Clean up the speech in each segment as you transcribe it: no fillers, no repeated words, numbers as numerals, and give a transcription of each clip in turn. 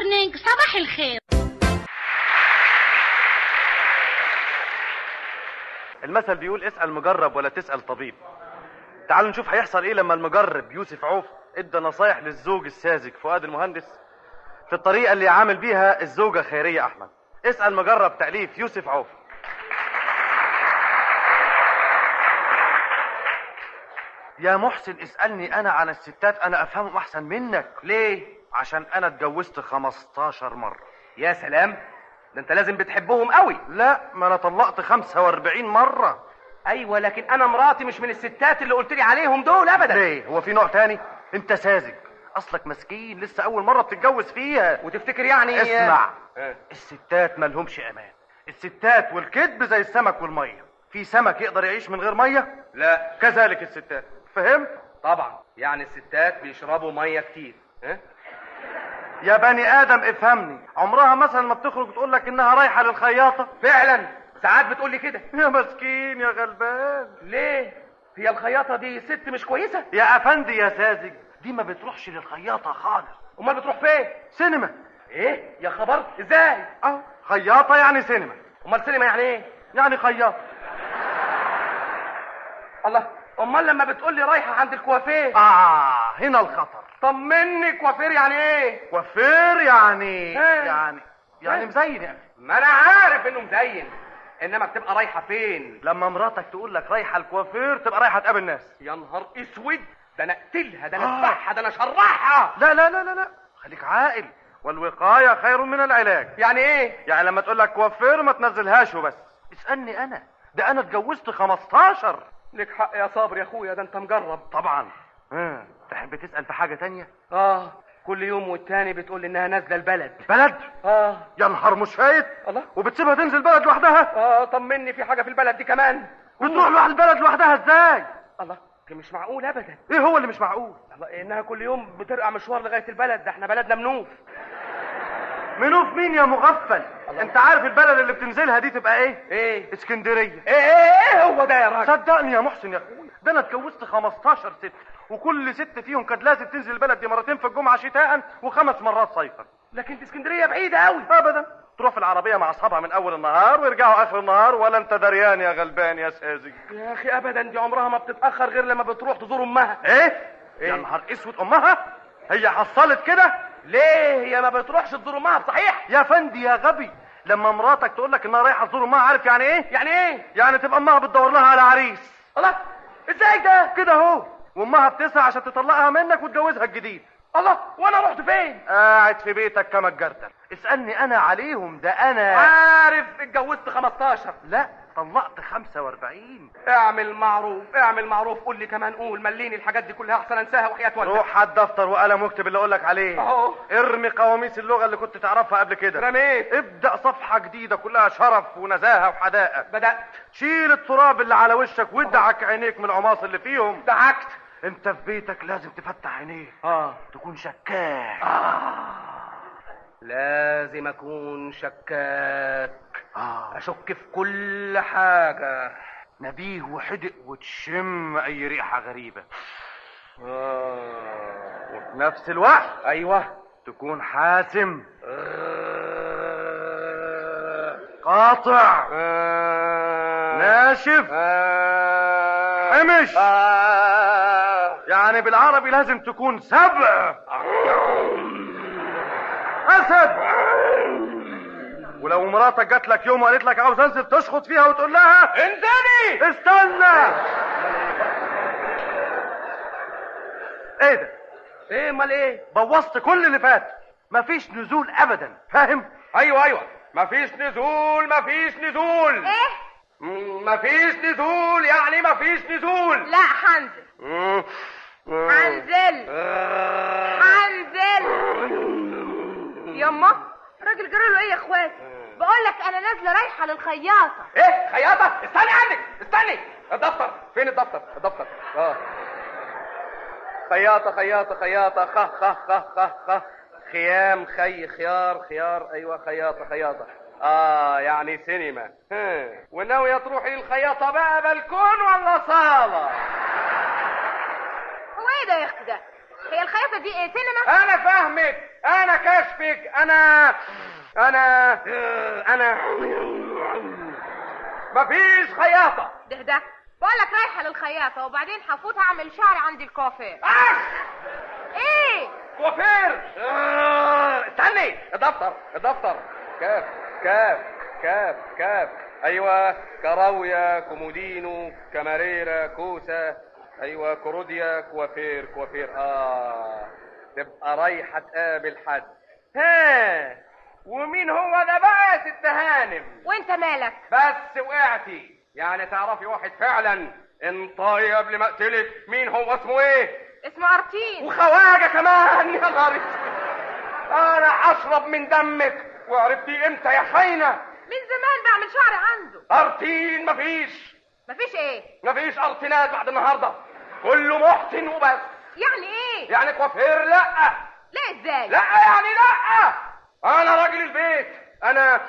مورنينج، صباح الخير. المثل بيقول اسأل مجرب ولا تسأل طبيب. تعالوا نشوف هيحصل ايه لما المجرب يوسف عوف ادى نصايح للزوج الساذج فؤاد المهندس في الطريقة اللي عامل بيها الزوجة خيرية أحمد. اسأل مجرب تأليف يوسف عوف. يا محسن اسألني أنا عن الستات، أنا أفهمهم أحسن منك. ليه؟ عشان أنا اتجوزت 15 مرة. يا سلام، ده انت لازم بتحبهم قوي. لا، ما أنا طلقت 45 مرة. ايوه، لكن انا مراتي مش من الستات اللي قلت لي عليهم دول ابدا. ليه؟ هو في نوع تاني؟ انت ساذج، اصلك مسكين لسه اول مرة بتتجوز فيها. وتفتكر يعني اسمع، الستات مالهمش امان. الستات والكذب زي السمك والمية. في سمك يقدر يعيش من غير مية؟ لا. كذلك الستات. فهمت؟ طبعا، يعني الستات بيشربوا مية كتير. يا بني ادم افهمني، عمرها مثلا ما بتخرج تقول لك انها رايحة للخياطة؟ فعلا ساعات بتقول لي كده. يا مسكين يا غلبان. ليه؟ هي الخياطة دي ست مش كويسة؟ يا افندي يا ساذج، دي ما بتروحش للخياطة خالص. امال بتروح فين؟ سينما. ايه يا خبر؟ ازاي؟ خياطة يعني سينما. امال سينما يعني ايه؟ يعني خياطة. الله، امال لما بتقول لي رايحة عند الكوافير؟ هنا الخطر. طمني، كوافير يعني ايه؟ كوافير يعني يعني مزين يعني. ما انا عارف انه مزين، انما بتبقى رايحة فين؟ لما مراتك تقول لك رايحة الكوافير تبقى رايحة تقابل ناس. يا نهار اسود، ده انا اقتلها، ده انا اذبحها، ده انا اشرحها. لا لا لا لا لا، خليك عاقل، والوقاية خير من العلاج. يعني ايه؟ يعني لما تقول لك كوافير ما تنزلهاش وبس. اسألني انا، ده انا اتجوزت 15. لك حق يا صابر يا اخويا، ده انت مجرب. طبعا. تحب تسأل في حاجة تانية؟ كل يوم والتاني بتقول انها نازله البلد. بلد؟ يا نهار مش فايت. الله، وبتسيبها تنزل بلد لوحدها؟ طمني، في حاجه في البلد دي كمان؟ بتروح لوحدها البلد لوحدها ازاي؟ الله، ده مش معقول ابدا. ايه هو اللي مش معقول؟ الله، انها كل يوم بترقع مشوار لغايه البلد، ده احنا بلدنا منوف. منوف مين يا مغفل؟ انت عارف البلد اللي بتنزلها دي تبقى ايه؟ ايه؟ اسكندريه. ايه هو ده يا راجل؟ صدقني يا محسن يا اخويا، ده انا اتجوزت 15 ست، وكل ست فيهم كانت لازم تنزل البلد دي مرتين في الجمعه شتاء و5 مرات صيفا. لكن دي اسكندريه بعيده قوي. ابدا، تروح في العربيه مع اصحابها من اول النهار ويرجعوا اخر النهار، ولا انت دريان يا غلبان يا ساذج. يا اخي ابدا، دي عمرها ما بتتاخر غير لما بتروح تزور امها. ايه؟ يا نهار اسود، امها؟ هي حصلت كده؟ ليه هي ما بتروحش تزور امها بصحيح؟ يا فندي يا غبي، لما مراتك تقول لك انها رايحه تزور امها، عارف يعني ايه؟ يعني ايه؟ يعني تبقى امها بتدور لها على عريس. الله، ازاي ده؟ كده اهو، وامها بتسعى عشان تطلقها منك وتجوزها الجديد. الله، وانا رحت فين؟ قاعد في بيتك كما الجردل. اسألني انا عليهم، ده انا عارف اتجوزت 15. لا، طلقت 45. اعمل معروف، اعمل معروف، قول لي كمان، قول مليني الحاجات دي كلها احسن انساها وحياة والدك. روح هات دفتر وقلم واكتب اللي اقول لك عليه. اهو. ارمي قواميس اللغة اللي كنت تعرفها قبل كده. رميت. ابدأ صفحة جديدة كلها شرف ونزاهة وحداقة. بدأت. شيل التراب اللي على وشك وادعك عينيك من العماص اللي فيهم. دعكت. انت في بيتك لازم تفتح عينيك. تكون شكاك. لازم اكون شكاك. اشك في كل حاجة. نبيه وحدق وتشم اي ريحة غريبة. وفي نفس الوقت ايوه تكون حاسم. قاطع. ناشف. حمش. يعني بالعربي لازم تكون سبع. اسد. ولو مراتك جات لك يوم وقالت لك عاوز انزل تشخط فيها وتقول لها انزلي. استنى. ايه ده؟ ايه امال ايه؟ بوظت كل اللي فات. مفيش نزول ابدا، فاهم؟ ايوه مفيش نزول، مفيش نزول. ايه؟ مفيش نزول، يعني مفيش نزول. لا، هنزل. يما، راجل جراله ايه يا اخواتي؟ بقول لك انا نازله رايحه للخياطه. ايه خياطه؟ استني عندك، استني. الدفتر فين؟ الدفتر خياطه خ خيام خيار ايوه خياطه. يعني سينما. وناويه تروحي للخياطه بقى بلكون ولا صاله؟ هو ايه ده يا اختي ده؟ هي الخياطه دي ايه، سينما؟ انا فاهمك، انا كشفك، انا مفيش خياطة. ده بقول لك رايحه للخياطه وبعدين هفوت اعمل شعري عند الكوافير. ايه كوافير؟ استني. الدفتر كاف كاف كاف كاف. ايوه، كراوية، كومودينو، كاماريرا، كوسة. ايوه، كوروديا، كوافير. تبقى رايحة تقابل حد. ها، ومين هو ده بقى يا ست هانم؟ وانت مالك؟ بس وقعتي يعني تعرفي واحد فعلا انطاي قبل ما اقتلك. مين هو؟ اسمه ايه؟ اسمه ارتين. وخواجه كمان. يا نهار اسود. انا هشرب من دمك. وعرفتي امتى يا خاينه؟ من زمان بعمل شعري عنده. ارتين مفيش ايه؟ مفيش ارتينات بعد النهارده. كله محسن وبس. يعني ايه؟ يعني كوافير؟ لا ازاي؟ لا يعني لا. انا راجل البيت. انا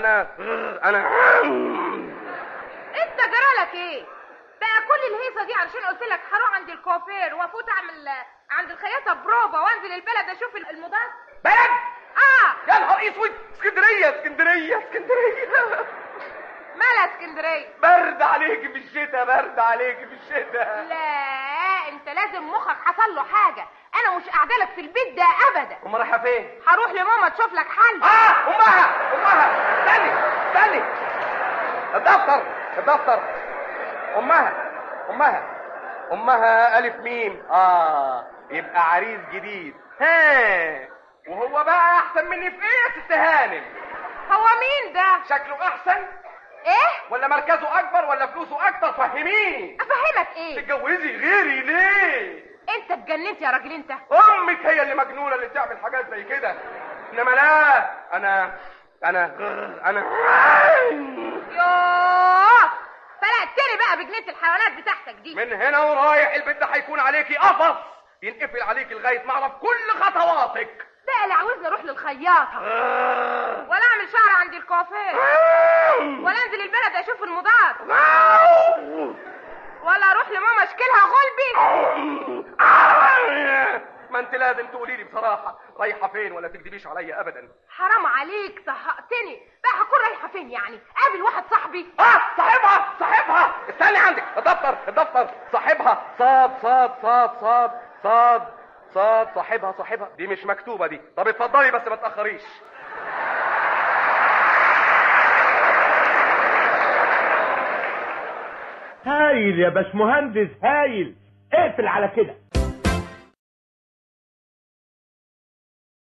انت جرالك ايه؟ بقى كل الهيصه دي علشان قلت لك هروح عند الكوافير وافوت اعمل عند الخياطه بروفا وانزل البلد اشوف المضاد. بلد؟ اه. يا نهار اسود. اسكندريه. مالها اسكندريه؟ برد عليكي في الشتاء. لا، انت لازم مخك حصل له حاجه. انا مش قاعده لك في البيت ده ابدا. امال رايحه فين؟ هروح لماما تشوف لك حل. امها. استني. الدفتر. امها الف ميم. يبقى عريس جديد. ها، وهو بقى احسن مني في ايه يا ست هانم؟ هو مين ده؟ شكله احسن ايه؟ ولا مركزه اكبر ولا فلوسه اكتر؟ فهميني. افهمك ايه؟ تتجوزي غيري ليه؟ انت اتجننت يا راجل انت. امك هي اللي مجنونه اللي تعمل حاجات زي كده. انما لا، انا يوه، فلقتني بقى بجنينة الحيوانات بتاعتك دي. من هنا ورايح البيت ده هيكون عليكي قفص ينقفل عليكي لغايه ما اعرف كل خطواتك. ده اللي عاوزني اروح للخياطه ولا اعمل شعر عند الكوافير ولا انزل البلد اشوف المضاد ولا اروح لماما اشكلها غلبي. ما انت لازم تقولي لي بصراحه رايحه فين ولا تكذبيش عليا ابدا. حرام عليك، طهقتني بقى. هكون رايحه فين يعني؟ قابل واحد صاحبي. صاحبها. استني عندك. الدفتر. صاحبها. صاد. صاحبها دي مش مكتوبه دي. طب اتفضلي بس ما تاخريش. هايل يا باشمهندس، هايل. اقفل على كده.